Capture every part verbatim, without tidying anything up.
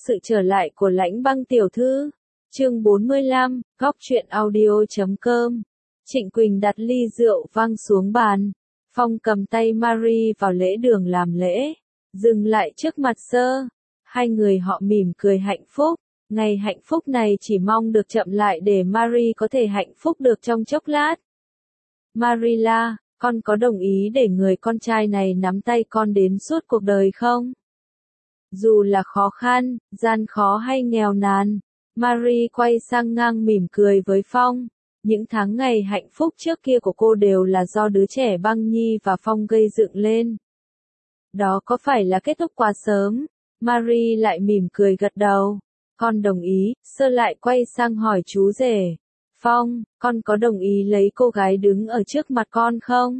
sự trở lại của Lãnh Băng tiểu thư. Chương bốn mươi lăm, góc truyện audio chấm com. Trịnh Quỳnh đặt ly rượu văng xuống bàn. Phong cầm tay Marie vào lễ đường làm lễ, dừng lại trước mặt Sơ. Hai người họ mỉm cười hạnh phúc. Ngày hạnh phúc này chỉ mong được chậm lại để Marie có thể hạnh phúc được trong chốc lát. Marilla, con có đồng ý để người con trai này nắm tay con đến suốt cuộc đời không? Dù là khó khăn, gian khó hay nghèo nàn, Marie quay sang ngang mỉm cười với Phong. Những tháng ngày hạnh phúc trước kia của cô đều là do đứa trẻ Băng Nhi và Phong gây dựng lên. Đó có phải là kết thúc quá sớm? Marie lại mỉm cười gật đầu. Con đồng ý. Sơ lại quay sang hỏi chú rể. Phong, con có đồng ý lấy cô gái đứng ở trước mặt con không?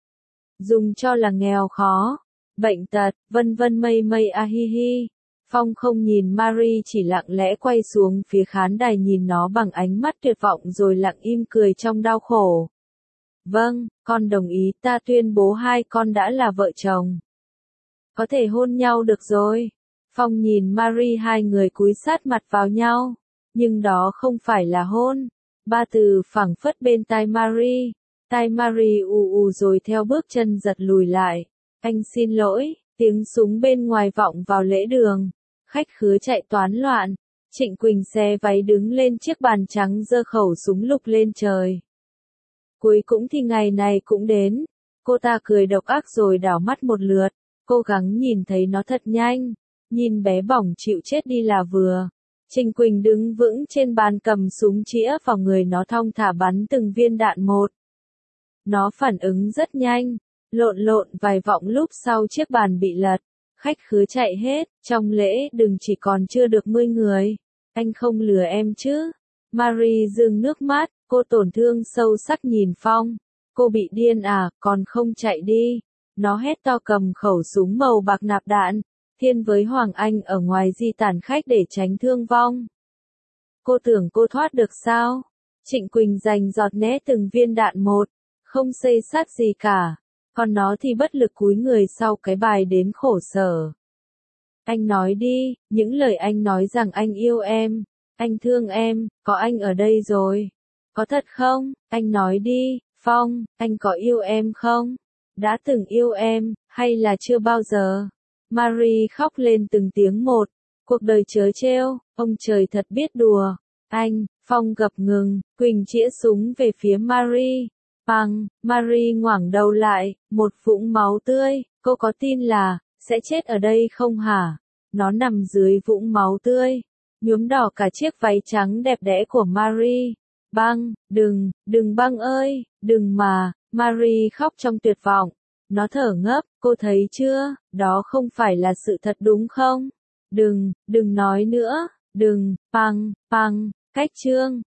Dùng cho là nghèo khó, bệnh tật, vân vân mây mây a hi hi. Phong không nhìn Marie, chỉ lặng lẽ quay xuống phía khán đài nhìn nó bằng ánh mắt tuyệt vọng rồi lặng im cười trong đau khổ. Vâng, con đồng ý, ta tuyên bố hai con đã là vợ chồng. Có thể hôn nhau được rồi. Phong nhìn Marie, hai người cúi sát mặt vào nhau. Nhưng đó không phải là hôn. Ba từ phảng phất bên tai Marie. Tai Marie ù ù rồi theo bước chân giật lùi lại. Anh xin lỗi, tiếng súng bên ngoài vọng vào lễ đường. Khách khứa chạy toán loạn. Trịnh Quỳnh xé váy đứng lên chiếc bàn trắng giơ khẩu súng lục lên trời. Cuối cùng thì ngày này cũng đến. Cô ta cười độc ác rồi đảo mắt một lượt. Cố gắng nhìn thấy nó thật nhanh. Nhìn bé bỏng chịu chết đi là vừa. Trịnh Quỳnh đứng vững trên bàn cầm súng chĩa vào người nó thong thả bắn từng viên đạn một. Nó phản ứng rất nhanh. Lộn lộn vài vòng lúc sau chiếc bàn bị lật. Khách khứa chạy hết, trong lễ đường chỉ còn chưa được mười người. Anh không lừa em chứ? Marie rưng nước mắt, cô tổn thương sâu sắc nhìn Phong. Cô bị điên à, còn không chạy đi. Nó hét to cầm khẩu súng màu bạc nạp đạn. Thiên với Hoàng Anh ở ngoài di tản khách để tránh thương vong. Cô tưởng cô thoát được sao? Trịnh Quỳnh giành giọt né từng viên đạn một. Không xây sát gì cả. Còn nó thì bất lực cúi người sau cái bài đến khổ sở. Anh nói đi, những lời anh nói rằng anh yêu em, anh thương em, có anh ở đây rồi. Có thật không? Anh nói đi, Phong, anh có yêu em không? Đã từng yêu em, hay là chưa bao giờ? Marie khóc lên từng tiếng một. Cuộc đời trớ trêu, ông trời thật biết đùa. Anh, Phong gập ngừng, Quỳnh chĩa súng về phía Marie. Bằng, Marie ngoảnh đầu lại, một vũng máu tươi, cô có tin là, sẽ chết ở đây không hả? Nó nằm dưới vũng máu tươi, nhuốm đỏ cả chiếc váy trắng đẹp đẽ của Marie. Băng, đừng, đừng Băng ơi, đừng mà, Marie khóc trong tuyệt vọng. Nó thở ngấp, cô thấy chưa, đó không phải là sự thật đúng không? Đừng, đừng nói nữa, đừng, Băng, Băng, cách chương.